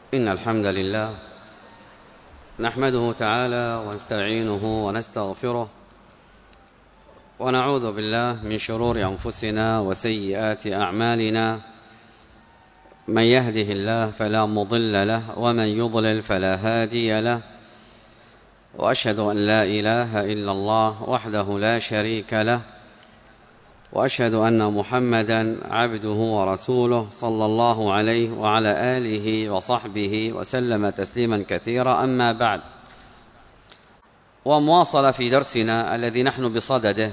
إن الحمد لله نحمده تعالى ونستعينه ونستغفره ونعوذ بالله من شرور أنفسنا وسيئات أعمالنا. من يهده الله فلا مضل له ومن يضلل فلا هادي له، وأشهد أن لا إله إلا الله وحده لا شريك له، وأشهد أن محمدا عبده ورسوله صلى الله عليه وعلى آله وصحبه وسلم تسليما كثيرا. أما بعد، ومواصلة في درسنا الذي نحن بصدده،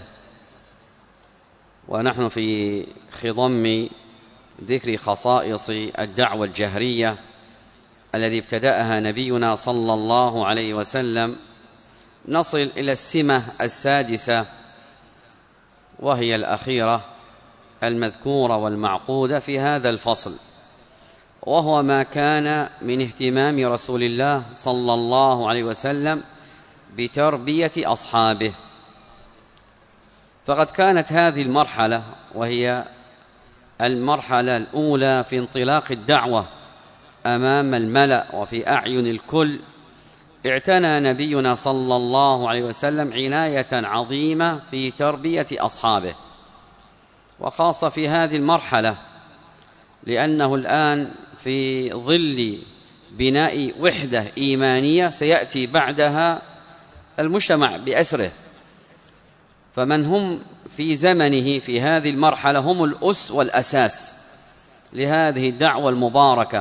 ونحن في خضم ذكر خصائص الدعوة الجهرية الذي ابتدأها نبينا صلى الله عليه وسلم. نصل إلى السمة السادسة، وهي الأخيرة المذكورة والمعقودة في هذا الفصل، وهو ما كان من اهتمام رسول الله صلى الله عليه وسلم بتربية أصحابه. فقد كانت هذه المرحلة وهي المرحلة الأولى في انطلاق الدعوة أمام الملأ وفي أعين الكل، اعتنى نبينا صلى الله عليه وسلم عناية عظيمة في تربية أصحابه، وخاصة في هذه المرحلة، لأنه الآن في ظل بناء وحدة إيمانية سيأتي بعدها المجتمع بأسره. فمن هم في زمنه في هذه المرحلة هم الأس والأساس لهذه الدعوة المباركة.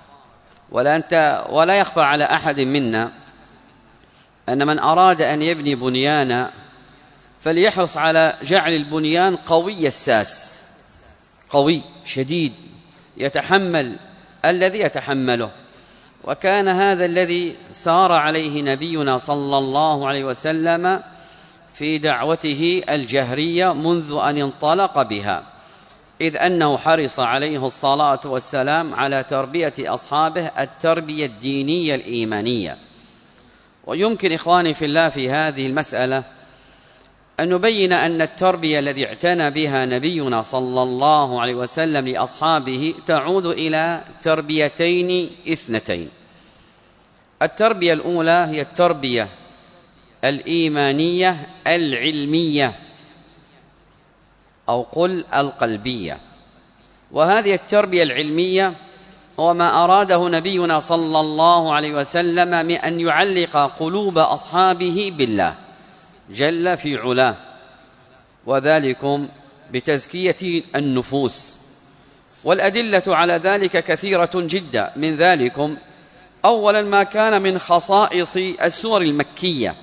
ولا يخفى على أحد منا أن من أراد أن يبني بنيانا فليحرص على جعل البنيان قوي الساس، قوي شديد يتحمل الذي يتحمله. وكان هذا الذي سار عليه نبينا صلى الله عليه وسلم في دعوته الجهرية منذ أن انطلق بها، إذ أنه حرص عليه الصلاة والسلام على تربية أصحابه التربية الدينية الإيمانية. ويمكن إخواني في الله في هذه المسألة أن نبين أن التربية التي اعتنى بها نبينا صلى الله عليه وسلم لأصحابه تعود إلى تربيتين اثنتين. التربية الأولى هي التربية الإيمانية العلمية، أو قل القلبية. وهذه التربية العلمية هو ما أراده نبينا صلى الله عليه وسلم من أن يعلق قلوب أصحابه بالله جل في علاه، وذلكم بتزكية النفوس. والأدلة على ذلك كثيرة جدا. من ذلكم أولا ما كان من خصائص السور المكية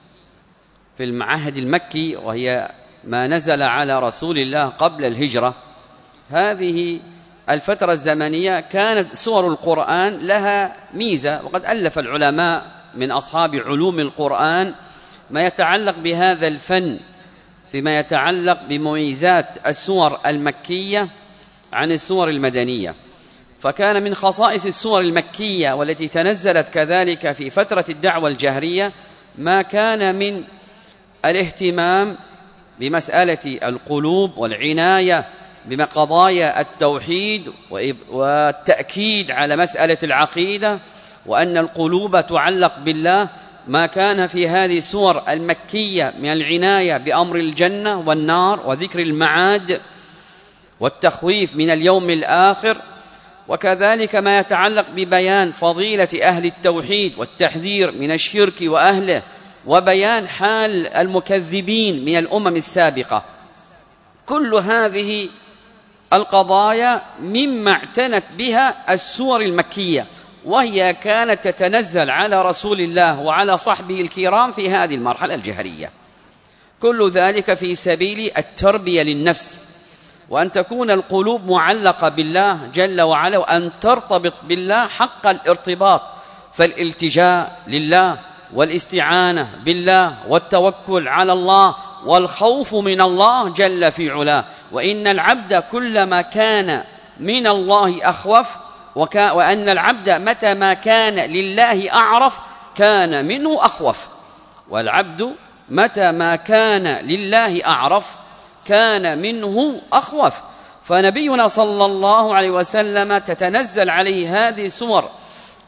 في المعهد المكي، وهي ما نزل على رسول الله قبل الهجرة. هذه الفترة الزمنية كانت سور القرآن لها ميزة، وقد ألف العلماء من أصحاب علوم القرآن ما يتعلق بهذا الفن فيما يتعلق بمميزات السور المكية عن السور المدنية. فكان من خصائص السور المكية والتي تنزلت كذلك في فترة الدعوة الجهرية ما كان من الاهتمام بمسألة القلوب والعناية بقضايا التوحيد والتأكيد على مسألة العقيدة، وأن القلوب تعلق بالله. ما كان في هذه السور المكية من العناية بأمر الجنة والنار وذكر المعاد والتخويف من اليوم الآخر، وكذلك ما يتعلق ببيان فضيلة أهل التوحيد والتحذير من الشرك وأهله، وبيان حال المكذبين من الأمم السابقة. كل هذه القضايا مما اعتنت بها السور المكية، وهي كانت تتنزل على رسول الله وعلى صحبه الكرام في هذه المرحلة الجهرية. كل ذلك في سبيل التربية للنفس، وأن تكون القلوب معلقة بالله جل وعلا، وأن ترتبط بالله حق الارتباط. فالالتجاء لله والاستعانة بالله والتوكل على الله والخوف من الله جل في علاه. وإن العبد كلما كان من الله أخوف، وأن العبد متى ما كان لله أعرف كان منه أخوف. والعبد متى ما كان لله أعرف كان منه أخوف. فنبينا صلى الله عليه وسلم تتنزل عليه هذه السور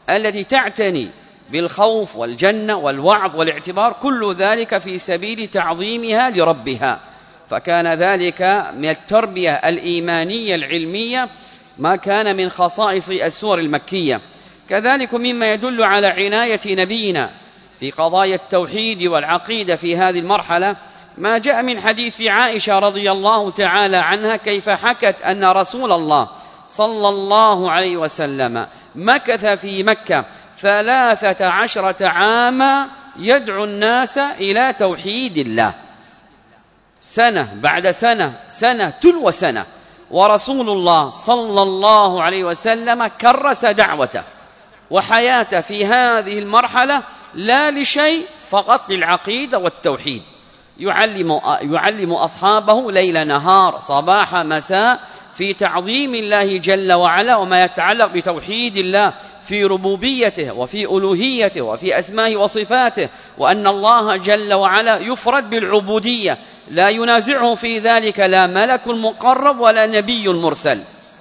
التي تعتني بالخوف والجنة والوعظ والاعتبار، كل ذلك في سبيل تعظيمها لربها. فكان ذلك من التربية الإيمانية العلمية ما كان من خصائص السور المكية. كذلك مما يدل على عناية نبينا في قضايا التوحيد والعقيدة في هذه المرحلة ما جاء من حديث عائشة رضي الله تعالى عنها، كيف حكت أن رسول الله صلى الله عليه وسلم مكث في مكة 13 عاما يدعو الناس إلى توحيد الله، سنة بعد سنة، سنة تلو سنة، ورسول الله صلى الله عليه وسلم كرس دعوته وحياته في هذه المرحلة لا لشيء، فقط للعقيدة والتوحيد. يعلم أصحابه ليل نهار صباح مساء في تعظيم الله جل وعلا وما يتعلق بتوحيد الله في ربوبيته وفي ألوهيته وفي أسمائه وصفاته، وأن الله جل وعلا يفرد بالعبودية لا ينازعه في ذلك لا ملك مقرب ولا نبي مرسل.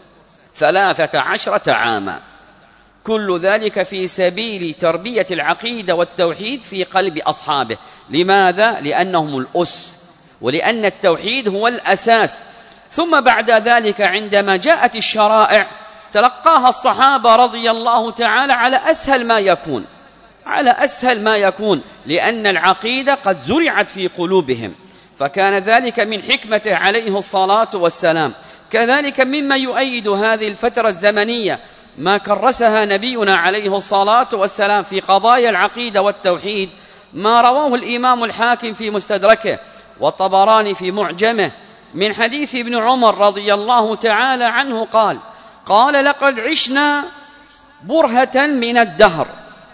13 عاما، كل ذلك في سبيل تربية العقيدة والتوحيد في قلب أصحابه. لماذا؟ لأنهم الأس، ولأن التوحيد هو الأساس. ثم بعد ذلك عندما جاءت الشرائع تلقاها الصحابة رضي الله تعالى على أسهل ما يكون، لأن العقيدة قد زرعت في قلوبهم، فكان ذلك من حكمته عليه الصلاة والسلام. كذلك مما يؤيد هذه الفترة الزمنية ما كرسها نبينا عليه الصلاة والسلام في قضايا العقيدة والتوحيد، ما رواه الإمام الحاكم في مستدركه والطبراني في معجمه من حديث ابن عمر رضي الله تعالى عنه قال لقد عشنا برهة من الدهر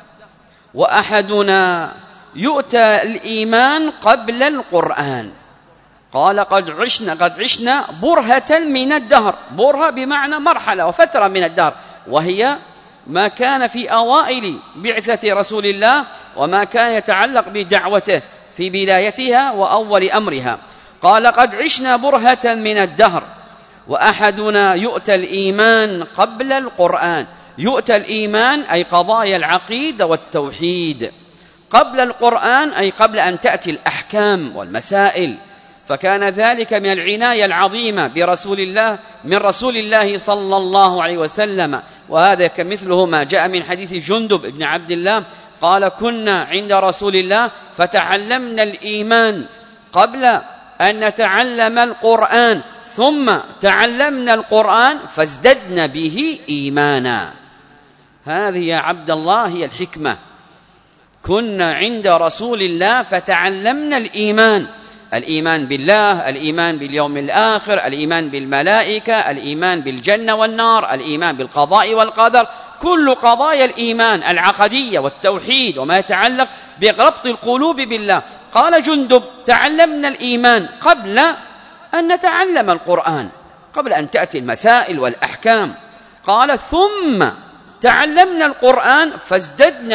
وأحدنا يؤتى الإيمان قبل القرآن. قال قد عشنا برهة من الدهر، برهة بمعنى مرحلة وفترة من الدهر، وهي ما كان في أوائل بعثة رسول الله وما كان يتعلق بدعوته في بدايتها وأول أمرها. قال قد عشنا برهة من الدهر وأحدنا يؤتى الإيمان قبل القرآن. يؤتى الإيمان أي قضايا العقيدة والتوحيد، قبل القرآن أي قبل أن تأتي الأحكام والمسائل. فكان ذلك من العناية العظيمة من رسول الله صلى الله عليه وسلم. وهذا كمثله ما جاء من حديث جندب بن عبد الله قال كنا عند رسول الله فتعلمنا الإيمان قبل أن نتعلم القرآن، ثم تعلمنا القرآن فازددنا به إيمانا. هذه يا عبد الله هي الحكمة. كنا عند رسول الله فتعلمنا الإيمان بالله، الإيمان باليوم الآخر، الإيمان بالملائكة، الإيمان بالجنة والنار، الإيمان بالقضاء والقدر، كل قضايا الإيمان العقدية والتوحيد وما يتعلق بربط القلوب بالله. قال جندب تعلمنا الإيمان قبل أن نتعلم القرآن، قبل أن تأتي المسائل والأحكام. قال ثم تعلمنا القرآن فازددنا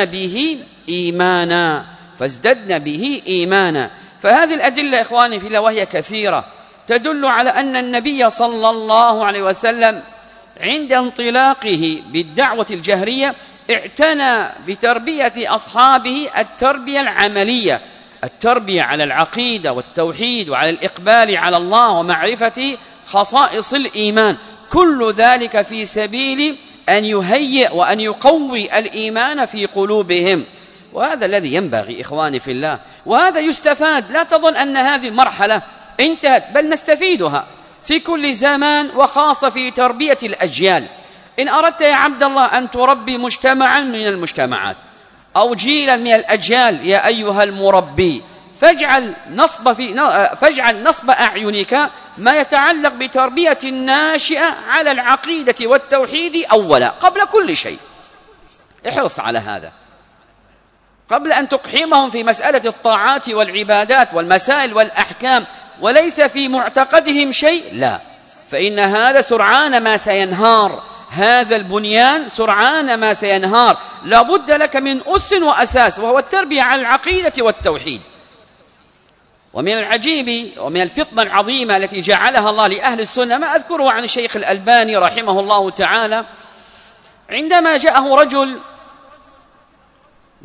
به إيمانا. فهذه الأدلة إخواني في الله وهي كثيرة تدل على أن النبي صلى الله عليه وسلم عند انطلاقه بالدعوة الجهرية اعتنى بتربية أصحابه التربية العملية، التربية على العقيدة والتوحيد وعلى الإقبال على الله ومعرفة خصائص الإيمان، كل ذلك في سبيل أن يهيئ وأن يقوي الإيمان في قلوبهم. وهذا الذي ينبغي إخواني في الله، وهذا يستفاد. لا تظن أن هذه المرحلة انتهت، بل نستفيدها في كل زمان، وخاصة في تربية الأجيال. إن أردت يا عبد الله أن تربي مجتمعا من المجتمعات أو جيلا من الأجيال يا أيها المربي، فاجعل نصب أعينك ما يتعلق بتربية الناشئة على العقيدة والتوحيد أولا قبل كل شيء. احرص على هذا قبل أن تقحمهم في مسألة الطاعات والعبادات والمسائل والأحكام وليس في معتقدهم شيء، لا، فإن هذا سرعان ما سينهار، هذا البنيان سرعان ما سينهار. لا بد لك من أس وأساس، وهو التربية على العقيدة والتوحيد. ومن العجيب ومن الفطنة العظيمة التي جعلها الله لأهل السنة ما أذكره عن الشيخ الألباني رحمه الله تعالى، عندما جاءه رجل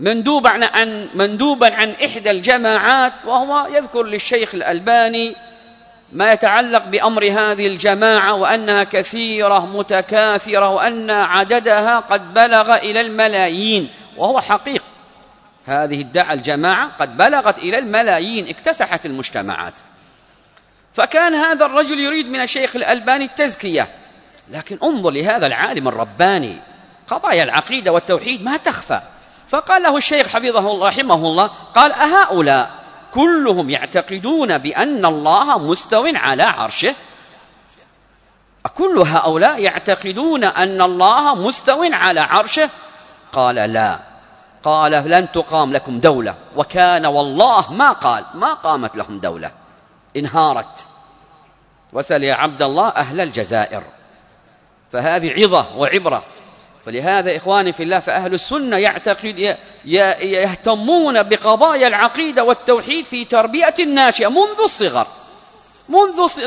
مندوبا عن إحدى الجماعات، وهو يذكر للشيخ الألباني ما يتعلق بأمر هذه الجماعة، وأنها كثيرة متكاثرة، وأن عددها قد بلغ إلى الملايين، وهو حقيق هذه الجماعة قد بلغت إلى الملايين، اكتسحت المجتمعات. فكان هذا الرجل يريد من الشيخ الألباني التزكية، لكن انظر لهذا العالم الرباني، قضايا العقيدة والتوحيد ما تخفى. فقال له الشيخ حفظه الله رحمه الله، قال: أهؤلاء كلهم يعتقدون بأن الله مستو على عرشه؟ أكل هؤلاء يعتقدون أن الله مستو على عرشه؟ قال: لا. قال: لن تقام لكم دولة. وكان والله ما قامت لهم دولة، انهارت. وسل يا عبد الله أهل الجزائر. فهذه عظة وعبرة. فلهذا إخواني في الله، فأهل السنة يهتمون بقضايا العقيدة والتوحيد في تربية الناشئة منذ الصغر، منذ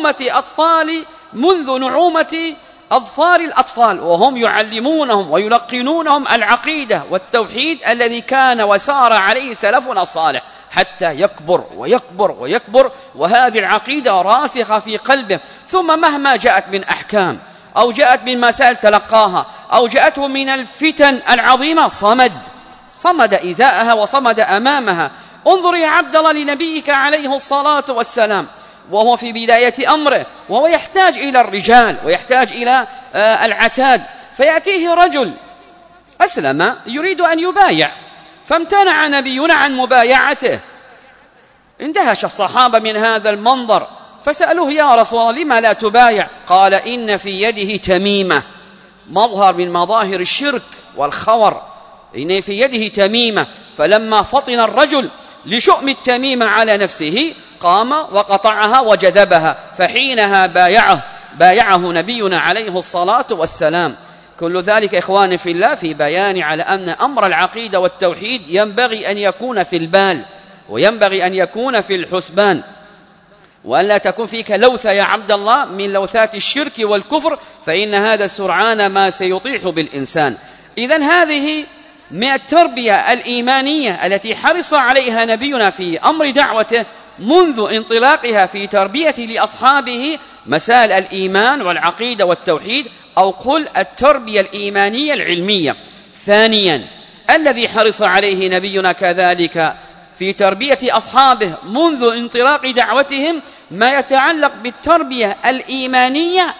نعومة أظفار الأطفال، وهم يعلمونهم ويلقنونهم العقيدة والتوحيد الذي كان وسار عليه سلفنا الصالح، حتى يكبر ويكبر ويكبر، وهذه العقيدة راسخة في قلبه. ثم مهما جاءت من أحكام، أو جاءت من مسائل تلقاها، أو جاءته من الفتن العظيمة، صمد إزاءها وصمد أمامها. انظر يا عبد الله لنبيك عليه الصلاة والسلام، وهو في بداية أمره، وهو يحتاج إلى الرجال ويحتاج إلى العتاد، فيأتيه رجل أسلم يريد أن يبايع، فامتنع نبينا عن مبايعته. اندهش الصحابة من هذا المنظر، فسألوه: يا رسول الله لما لا تبايع؟ قال: إن في يده تميمة، مظهر من مظاهر الشرك والخور، إن في يده تميمة. فلما فطن الرجل لشؤم التميمة على نفسه، قام وقطعها وجذبها، فحينها بايعه نبينا عليه الصلاة والسلام. كل ذلك إخواني في الله في بيان على أن أمر العقيدة والتوحيد ينبغي أن يكون في البال، وينبغي أن يكون في الحسبان، وأن لا تكون فيك لوثة يا عبد الله من لوثات الشرك والكفر، فإن هذا سرعان ما سيطيح بالإنسان. إذن هذه من التربية الإيمانية التي حرص عليها نبينا في أمر دعوته منذ انطلاقها في تربية لأصحابه مسائل الإيمان والعقيدة والتوحيد، أو قل التربية الإيمانية العلمية. ثانيا، الذي حرص عليه نبينا كذلك في تربية أصحابه منذ انطلاق دعوتهم ما يتعلق بالتربية الإيمانية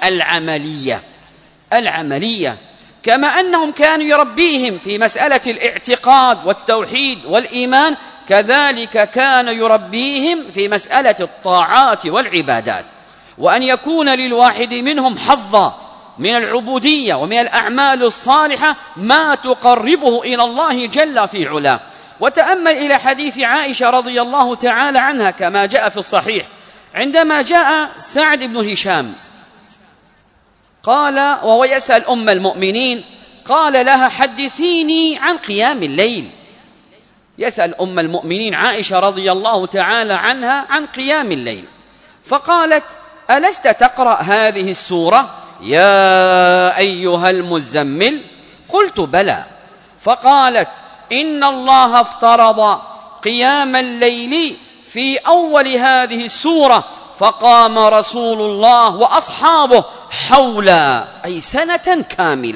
العملية، كما أنهم كانوا يربيهم في مسألة الاعتقاد والتوحيد والإيمان، كذلك كان يربيهم في مسألة الطاعات والعبادات، وأن يكون للواحد منهم حظا من العبودية ومن الأعمال الصالحة ما تقربه إلى الله جل في علاه. وتأمل إلى حديث عائشة رضي الله تعالى عنها كما جاء في الصحيح، عندما جاء سعد بن هشام قال وهو يسأل أم المؤمنين، قال لها: حدثيني عن قيام الليل. يسأل أم المؤمنين عائشة رضي الله تعالى عنها عن قيام الليل، فقالت: ألست تقرأ هذه السورة يا أيها المزمل؟ قلت: بلى. فقالت: إن الله افترض قيام الليل في أول هذه السورة، فقام رسول الله وأصحابه حولا، أي سنة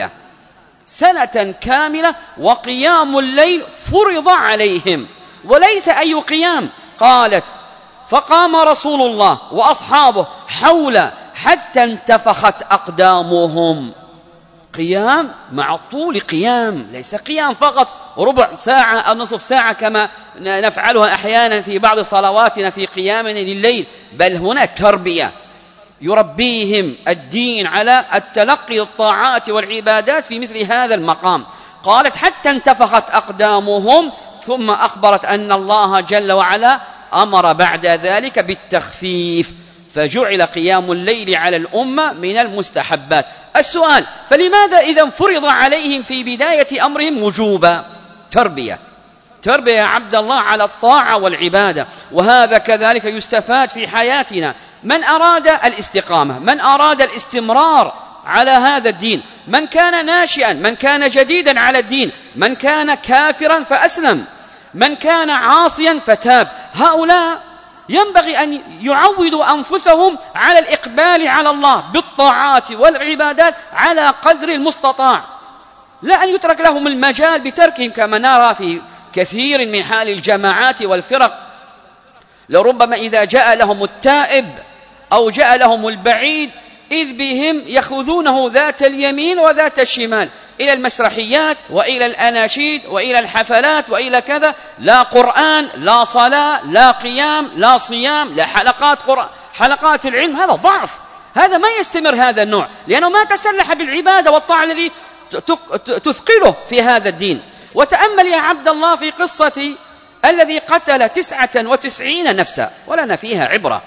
كاملة، وقيام الليل فرض عليهم، وليس أي قيام. قالت: فقام رسول الله وأصحابه حولا حتى انتفخت أقدامهم. قيام مع طول قيام، ليس قيام فقط ربع ساعة أو نصف ساعة كما نفعلها أحيانا في بعض صلواتنا في قيامنا لليل، بل هنا تربية يربيهم الدين على التلقي الطاعات والعبادات في مثل هذا المقام. قالت: حتى انتفخت أقدامهم، ثم أخبرت أن الله جل وعلا أمر بعد ذلك بالتخفيف، فجعل قيام الليل على الأمة من المستحبات. السؤال: فلماذا إذا فرض عليهم في بداية أمرهم وجوبا؟ تربية يا عبد الله على الطاعة والعبادة. وهذا كذلك يستفاد في حياتنا. من أراد الاستقامة، من أراد الاستمرار على هذا الدين، من كان ناشئا، من كان جديدا على الدين، من كان كافرا فأسلم، من كان عاصيا فتاب. هؤلاء ينبغي أن يعودوا أنفسهم على الإقبال على الله بالطاعات والعبادات على قدر المستطاع، لا أن يترك لهم المجال بتركهم كما نرى في كثير من حال الجماعات والفرق. لربما إذا جاء لهم التائب أو جاء لهم البعيد إذ بهم يخذونه ذات اليمين وذات الشمال إلى المسرحيات وإلى الأناشيد وإلى الحفلات وإلى كذا، لا قرآن، لا صلاة، لا قيام، لا صيام، لا حلقات العلم. هذا ضعف، هذا ما يستمر هذا النوع، لأنه ما تسلح بالعبادة والطاعة الذي تثقله في هذا الدين. وتأمل يا عبد الله في قصة الذي قتل 99 نفسا، ولنا فيها عبرة.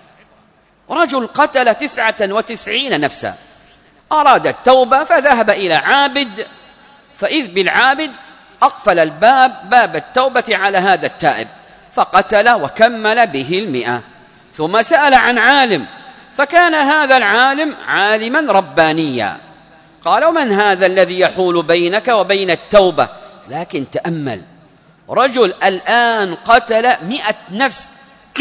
رجل قتل 99 نفسا، أراد التوبة فذهب إلى عابد، فإذ بالعابد أقفل باب التوبة على هذا التائب، فقتل وكمل به 100. ثم سأل عن عالم، فكان هذا العالم عالما ربانيا. قال: ومن هذا الذي يحول بينك وبين التوبة؟ لكن تأمل، رجل الآن قتل 100 نفس،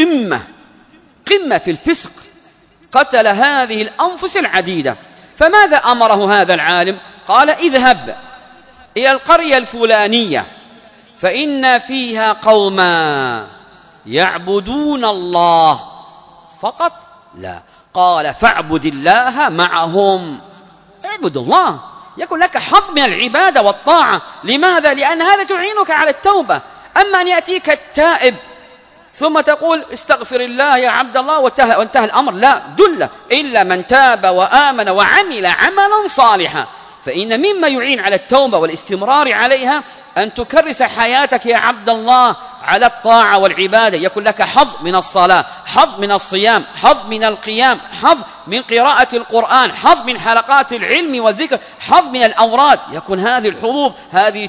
قمة في الفسق، قتل هذه الأنفس العديدة. فماذا أمره هذا العالم؟ قال: اذهب إلى القرية الفلانية فإن فيها قوما يعبدون الله فقط. لا، قال: فاعبد الله معهم. اعبد الله، يكون لك حظ من العبادة والطاعة. لماذا؟ لأن هذا تعينك على التوبة. أما أن يأتيك التائب ثم تقول استغفر الله يا عبد الله وانتهى الأمر، لا دل إلا من تاب وآمن وعمل عملا صالحا. فإن مما يعين على التوبة والاستمرار عليها أن تكرس حياتك يا عبد الله على الطاعة والعبادة، يكون لك حظ من الصلاة، حظ من الصيام، حظ من القيام، حظ من قراءة القرآن، حظ من حلقات العلم والذكر، حظ من الأوراد. يكون هذه الحظوظ هذه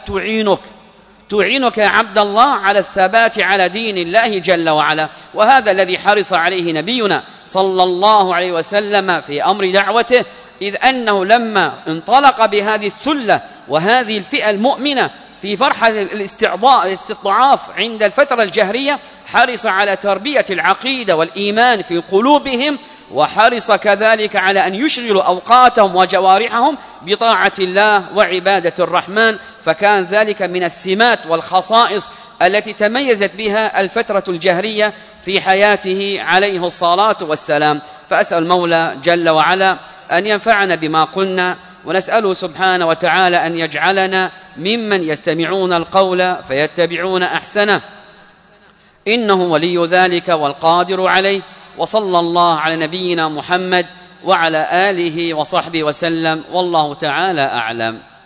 تعينك يا عبد الله على الثبات على دين الله جل وعلا. وهذا الذي حرص عليه نبينا صلى الله عليه وسلم في أمر دعوته، إذ أنه لما انطلق بهذه الثلة وهذه الفئة المؤمنة في فرحة الاستضعاف عند الفترة الجهرية، حرص على تربية العقيدة والإيمان في قلوبهم، وحرص كذلك على أن يشغلوا أوقاتهم وجوارحهم بطاعة الله وعبادة الرحمن. فكان ذلك من السمات والخصائص التي تميزت بها الفترة الجهرية في حياته عليه الصلاة والسلام. فأسأل المولى جل وعلا أن ينفعنا بما قلنا، ونسأله سبحانه وتعالى أن يجعلنا ممن يستمعون القول فيتبعون أحسنه، إنه ولي ذلك والقادر عليه. وصلى الله على نبينا محمد وعلى آله وصحبه وسلم، والله تعالى أعلم.